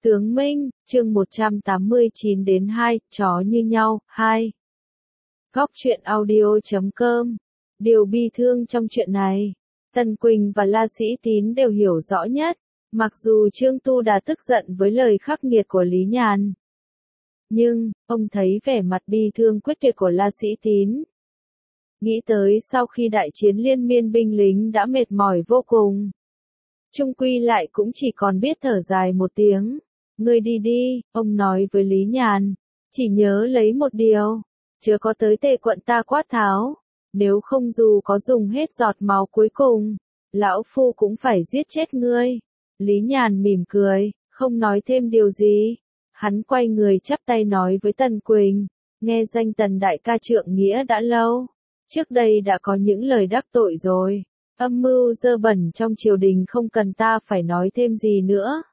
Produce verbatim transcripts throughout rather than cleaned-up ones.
Tướng Minh, chương một trăm tám mươi chín đến hai, chó như nhau, hai. Góc truyện audio chấm com. Điều bi thương trong chuyện này, Tần Quỳnh và La Sĩ Tín đều hiểu rõ nhất, mặc dù Trương Tu Đà tức giận với lời khắc nghiệt của Lý Nhàn. Nhưng, ông thấy vẻ mặt bi thương quyết tuyệt của La Sĩ Tín. Nghĩ tới sau khi đại chiến liên miên binh lính đã mệt mỏi vô cùng. Chung quy lại cũng chỉ còn biết thở dài một tiếng. Ngươi đi đi, ông nói với Lý Nhàn, chỉ nhớ lấy một điều, chớ có tới Tề quận ta quát tháo, nếu không dù có dùng hết giọt máu cuối cùng, lão phu cũng phải giết chết ngươi. Lý Nhàn mỉm cười, không nói thêm điều gì, hắn quay người chắp tay nói với Tần Quỳnh, nghe danh Tần đại ca trượng nghĩa đã lâu, trước đây đã có những lời đắc tội rồi, âm mưu dơ bẩn trong triều đình không cần ta phải nói thêm gì nữa.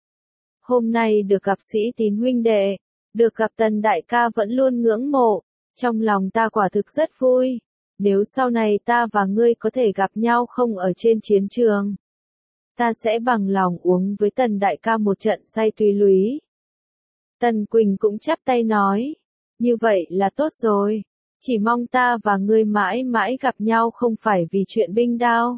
Hôm nay được gặp Sĩ Tín huynh đệ, được gặp Tần đại ca vẫn luôn ngưỡng mộ, trong lòng ta quả thực rất vui, nếu sau này ta và ngươi có thể gặp nhau không ở trên chiến trường, ta sẽ bằng lòng uống với Tần đại ca một trận say tùy lúy. Tần Quỳnh cũng chắp tay nói, như vậy là tốt rồi, chỉ mong ta và ngươi mãi mãi gặp nhau không phải vì chuyện binh đao.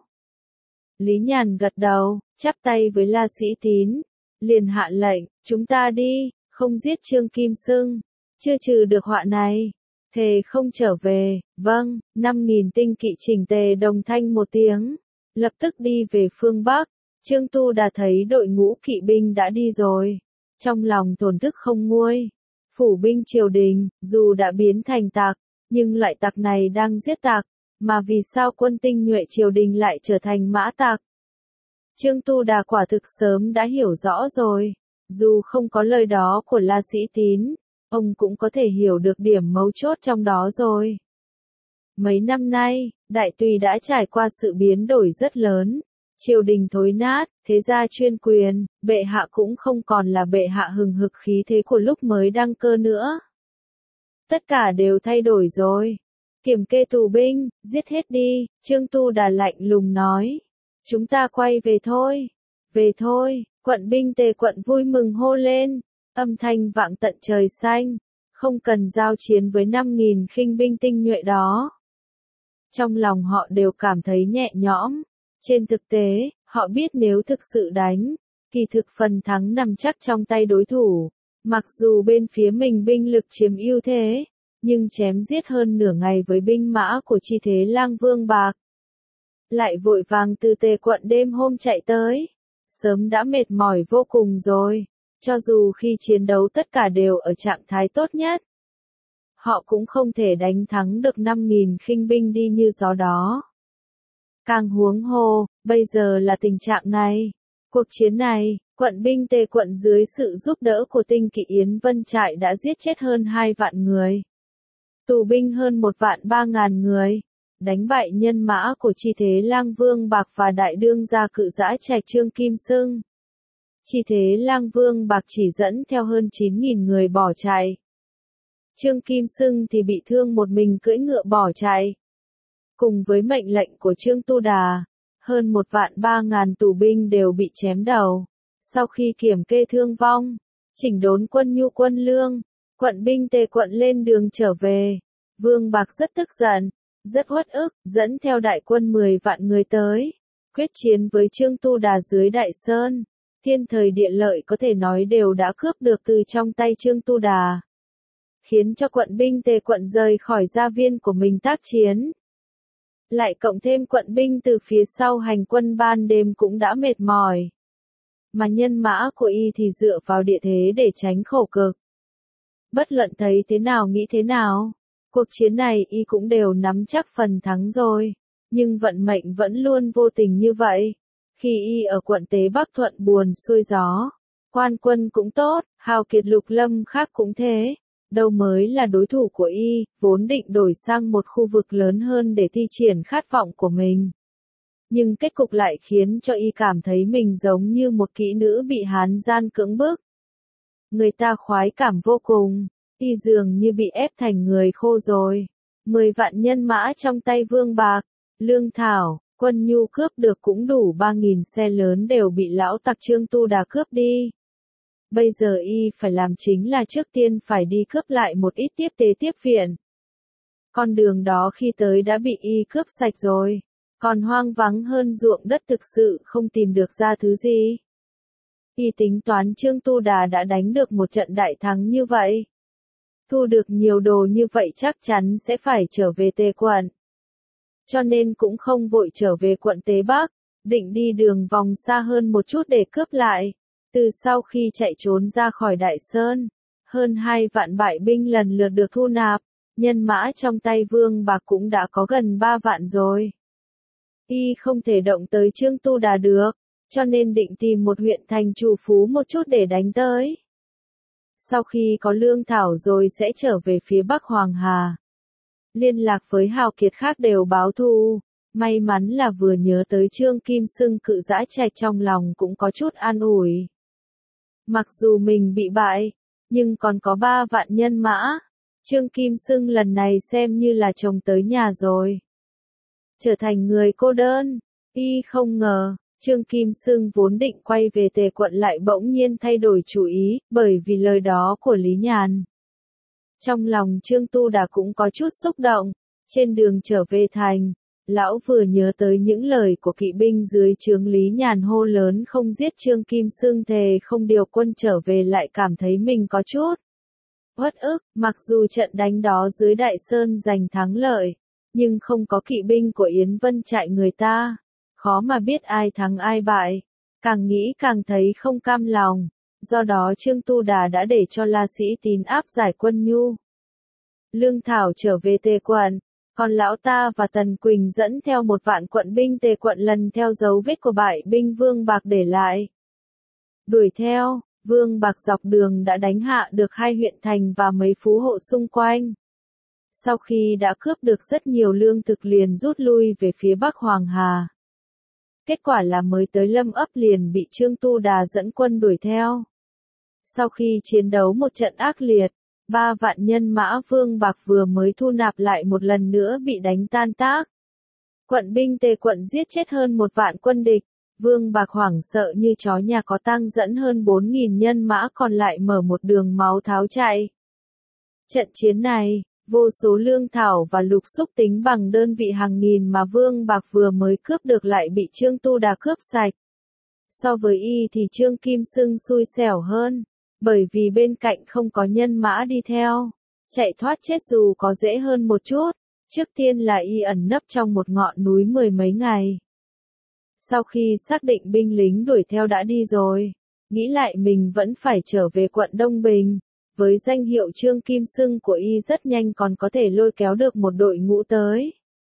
Lý Nhàn gật đầu, chắp tay với La Sĩ Tín, liền hạ lệnh, chúng ta đi, không giết Trương Kim Xưng, chưa trừ được họa này, thề không trở về. Vâng, năm nghìn tinh kỵ chỉnh tề đồng thanh một tiếng, lập tức đi về phương Bắc. Trương Tu Đà thấy đội ngũ kỵ binh đã đi rồi, trong lòng thổn thức không nguôi. Phủ binh triều đình, dù đã biến thành tặc, nhưng loại tặc này đang giết tặc, mà vì sao quân tinh nhuệ triều đình lại trở thành mã tặc? Trương Tu Đà quả thực sớm đã hiểu rõ rồi, dù không có lời đó của La Sĩ Tín, ông cũng có thể hiểu được điểm mấu chốt trong đó rồi. Mấy năm nay, Đại Tùy đã trải qua sự biến đổi rất lớn, triều đình thối nát, thế gia chuyên quyền, bệ hạ cũng không còn là bệ hạ hừng hực khí thế của lúc mới đăng cơ nữa. Tất cả đều thay đổi rồi. Kiểm kê tù binh, giết hết đi, Trương Tu Đà lạnh lùng nói. Chúng ta quay về thôi, về thôi, quận binh Tề quận vui mừng hô lên, âm thanh vang tận trời xanh, không cần giao chiến với năm nghìn khinh binh tinh nhuệ đó. Trong lòng họ đều cảm thấy nhẹ nhõm, trên thực tế, họ biết nếu thực sự đánh, kỳ thực phần thắng nằm chắc trong tay đối thủ, mặc dù bên phía mình binh lực chiếm ưu thế, nhưng chém giết hơn nửa ngày với binh mã của Chi Thế Lang Vương Bạc. Lại vội vàng từ Tề quận đêm hôm chạy tới, sớm đã mệt mỏi vô cùng rồi, cho dù khi chiến đấu tất cả đều ở trạng thái tốt nhất. Họ cũng không thể đánh thắng được năm nghìn khinh binh đi như gió đó. Càng huống hồ, bây giờ là tình trạng này. Cuộc chiến này, quận binh Tề quận dưới sự giúp đỡ của tinh kỵ Yến Vân Trại đã giết chết hơn hai vạn người. Tù binh hơn một vạn ba ngàn người. Đánh bại nhân mã của Chi Thế Lang Vương Bạc và đại đương gia cự dã Trạch Trương Kim Xưng. Chi Thế Lang Vương Bạc chỉ dẫn theo hơn chín nghìn người bỏ chạy. Trương Kim Xưng thì bị thương một mình cưỡi ngựa bỏ chạy. Cùng với mệnh lệnh của Trương Tu Đà, hơn một vạn ba ngàn tù binh đều bị chém đầu. Sau khi kiểm kê thương vong, chỉnh đốn quân nhu quân lương, quận binh Tề quận lên đường trở về. Vương Bạc rất tức giận, rất uất ức, dẫn theo đại quân mười vạn người tới, quyết chiến với Trương Tu Đà dưới Đại Sơn. Thiên thời địa lợi có thể nói đều đã cướp được từ trong tay Trương Tu Đà, khiến cho quận binh Tề quận rời khỏi gia viên của mình tác chiến. Lại cộng thêm quận binh từ phía sau hành quân ban đêm cũng đã mệt mỏi. Mà nhân mã của y thì dựa vào địa thế để tránh khổ cực. Bất luận thấy thế nào nghĩ thế nào, cuộc chiến này y cũng đều nắm chắc phần thắng rồi, nhưng vận mệnh vẫn luôn vô tình như vậy. Khi y ở quận Tế Bắc thuận buồn xuôi gió, quan quân cũng tốt, hào kiệt lục lâm khác cũng thế, đâu mới là đối thủ của y, vốn định đổi sang một khu vực lớn hơn để thi triển khát vọng của mình. Nhưng kết cục lại khiến cho y cảm thấy mình giống như một kỹ nữ bị hán gian cưỡng bức. Người ta khoái cảm vô cùng. Y dường như bị ép thành người khô rồi. Mười vạn nhân mã trong tay Vương Bạc, lương thảo, quân nhu cướp được cũng đủ ba nghìn xe lớn đều bị lão tặc Trương Tu Đà cướp đi. Bây giờ y phải làm chính là trước tiên phải đi cướp lại một ít tiếp tế tiếp viện. Con đường đó khi tới đã bị y cướp sạch rồi, còn hoang vắng hơn ruộng đất thực sự không tìm được ra thứ gì. Y tính toán Trương Tu Đà đã đánh được một trận đại thắng như vậy. Thu được nhiều đồ như vậy chắc chắn sẽ phải trở về Tề quận. Cho nên cũng không vội trở về quận Tế Bắc, định đi đường vòng xa hơn một chút để cướp lại. Từ sau khi chạy trốn ra khỏi Đại Sơn, hơn hai vạn bại binh lần lượt được thu nạp, nhân mã trong tay Vương Bạc cũng đã có gần ba vạn rồi. Y không thể động tới Trương Tu Đà được, cho nên định tìm một huyện thành chủ phú một chút để đánh tới. Sau khi có lương thảo rồi sẽ trở về phía Bắc Hoàng Hà. Liên lạc với hào kiệt khác đều báo thù, may mắn là vừa nhớ tới Trương Kim Xưng Cự Dã Trạch trong lòng cũng có chút an ủi. Mặc dù mình bị bại, nhưng còn có ba vạn nhân mã, Trương Kim Xưng lần này xem như là chồng tới nhà rồi. Trở thành người cô đơn, y không ngờ, Trương Kim Xưng vốn định quay về Tề quận lại bỗng nhiên thay đổi chủ ý, bởi vì lời đó của Lý Nhàn. Trong lòng Trương Tu Đà cũng có chút xúc động, trên đường trở về thành, lão vừa nhớ tới những lời của kỵ binh dưới trướng Lý Nhàn hô lớn không giết Trương Kim Xưng thề không điều quân trở về lại cảm thấy mình có chút uất ức, mặc dù trận đánh đó dưới Đại Sơn giành thắng lợi, nhưng không có kỵ binh của Yến Vân trại người ta, khó mà biết ai thắng ai bại, càng nghĩ càng thấy không cam lòng, do đó Trương Tu Đà đã để cho La Sĩ Tín áp giải quân nhu. Lương thảo trở về Tề quận, còn lão ta và Tần Quỳnh dẫn theo một vạn quận binh Tề quận lần theo dấu vết của bại binh Vương Bạc để lại. Đuổi theo, Vương Bạc dọc đường đã đánh hạ được hai huyện thành và mấy phú hộ xung quanh. Sau khi đã cướp được rất nhiều lương thực liền rút lui về phía Bắc Hoàng Hà. Kết quả là mới tới Lâm Ấp liền bị Trương Tu Đà dẫn quân đuổi theo. Sau khi chiến đấu một trận ác liệt, ba vạn nhân mã Vương Bạc vừa mới thu nạp lại một lần nữa bị đánh tan tác. Quận binh Tề quận giết chết hơn một vạn quân địch, Vương Bạc hoảng sợ như chó nhà có tang dẫn hơn bốn nghìn nhân mã còn lại mở một đường máu tháo chạy. Trận chiến này, vô số lương thảo và lục xúc tính bằng đơn vị hàng nghìn mà Vương Bạc vừa mới cướp được lại bị Trương Tu Đà cướp sạch. So với y thì Trương Kim Xưng xui xẻo hơn, bởi vì bên cạnh không có nhân mã đi theo, chạy thoát chết dù có dễ hơn một chút, trước tiên là y ẩn nấp trong một ngọn núi mười mấy ngày. Sau khi xác định binh lính đuổi theo đã đi rồi, nghĩ lại mình vẫn phải trở về quận Đông Bình. Với danh hiệu Trương Kim Xưng của y rất nhanh còn có thể lôi kéo được một đội ngũ tới.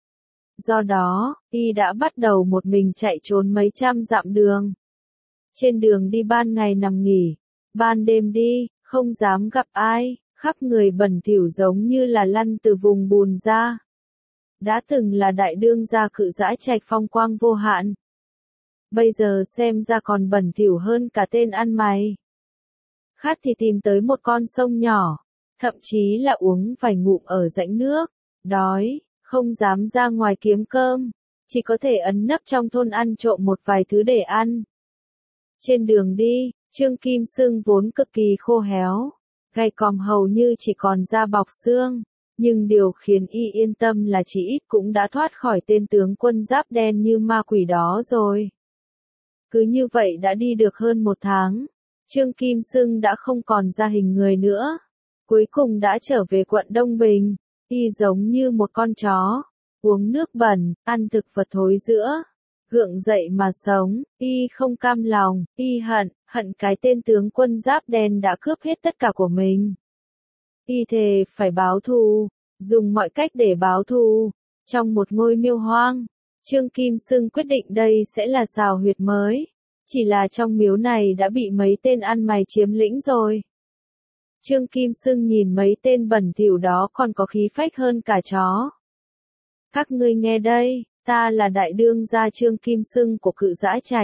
Do đó, y đã bắt đầu một mình chạy trốn mấy trăm dặm đường. Trên đường đi ban ngày nằm nghỉ, ban đêm đi, không dám gặp ai, khắp người bẩn thỉu giống như là lăn từ vùng bùn ra. Đã từng là đại đương gia Cự Dã Trạch phong quang vô hạn. Bây giờ xem ra còn bẩn thỉu hơn cả tên ăn mày. Khát thì tìm tới một con sông nhỏ, thậm chí là uống vài ngụm ở rãnh nước, đói, không dám ra ngoài kiếm cơm, chỉ có thể ẩn nấp trong thôn ăn trộm một vài thứ để ăn. Trên đường đi, Trương Kim Xưng vốn cực kỳ khô héo, gai còm hầu như chỉ còn da bọc xương, nhưng điều khiến y yên tâm là chỉ ít cũng đã thoát khỏi tên tướng quân giáp đen như ma quỷ đó rồi. Cứ như vậy đã đi được hơn một tháng. Trương Kim Xưng đã không còn ra hình người nữa. Cuối cùng đã trở về quận Đông Bình. Y giống như một con chó. Uống nước bẩn, ăn thực vật thối rữa. Gượng dậy mà sống. Y không cam lòng. Y hận, hận cái tên tướng quân giáp đen đã cướp hết tất cả của mình. Y thề phải báo thù. Dùng mọi cách để báo thù. Trong một ngôi miêu hoang, Trương Kim Xưng quyết định đây sẽ là sào huyệt mới. Chỉ là trong miếu này đã bị mấy tên ăn mày chiếm lĩnh rồi. Trương Kim Xưng nhìn mấy tên bẩn thỉu đó còn có khí phách hơn cả chó. Các ngươi nghe đây, ta là đại đương gia Trương Kim Xưng của Cự Dã Trạch.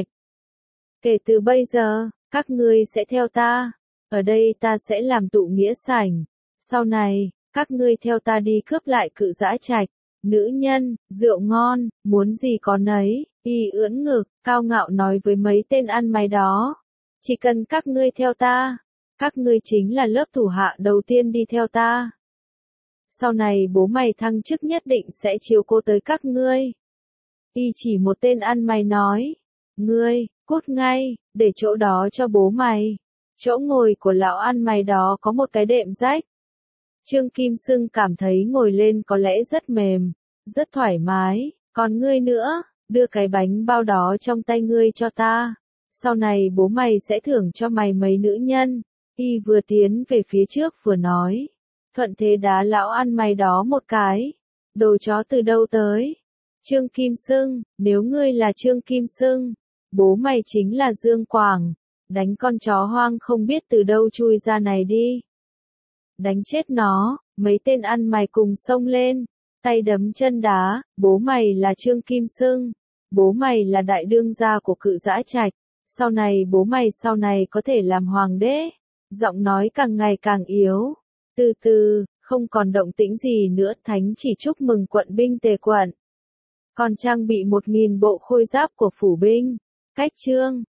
Kể từ bây giờ, các ngươi sẽ theo ta. Ở đây ta sẽ làm tụ nghĩa sảnh. Sau này, các ngươi theo ta đi cướp lại Cự Dã Trạch. Nữ nhân, rượu ngon, muốn gì có nấy. Y ưỡn ngực, cao ngạo nói với mấy tên ăn mày đó. Chỉ cần các ngươi theo ta, Các ngươi chính là lớp thủ hạ đầu tiên đi theo ta. Sau này bố mày thăng chức nhất định sẽ chiếu cố tới các ngươi. Y chỉ một tên ăn mày nói. Ngươi, cút ngay, để chỗ đó cho bố mày. Chỗ ngồi của lão ăn mày đó có một cái đệm rách. Trương Kim Sưng cảm thấy ngồi lên có lẽ rất mềm, rất thoải mái. Còn ngươi nữa, đưa cái bánh bao đó trong tay ngươi cho ta. Sau này bố mày sẽ thưởng cho mày mấy nữ nhân. Y vừa tiến về phía trước vừa nói. Thuận thế đá lão ăn mày đó một cái. Đồ chó từ đâu tới? Trương Kim Sưng, nếu ngươi là Trương Kim Sưng, bố mày chính là Dương Quảng. Đánh con chó hoang không biết từ đâu chui ra này đi. Đánh chết nó, mấy tên ăn mày cùng xông lên. Tay đấm chân đá, bố mày là Trương Kim Sưng. Bố mày là đại đương gia của Cự Dã Trạch. Sau này bố mày sau này có thể làm hoàng đế. Giọng nói càng ngày càng yếu. Từ từ, không còn động tĩnh gì nữa. Thánh chỉ chúc mừng quận binh Tề quận. Còn trang bị một nghìn bộ khôi giáp của phủ binh. Cách chương.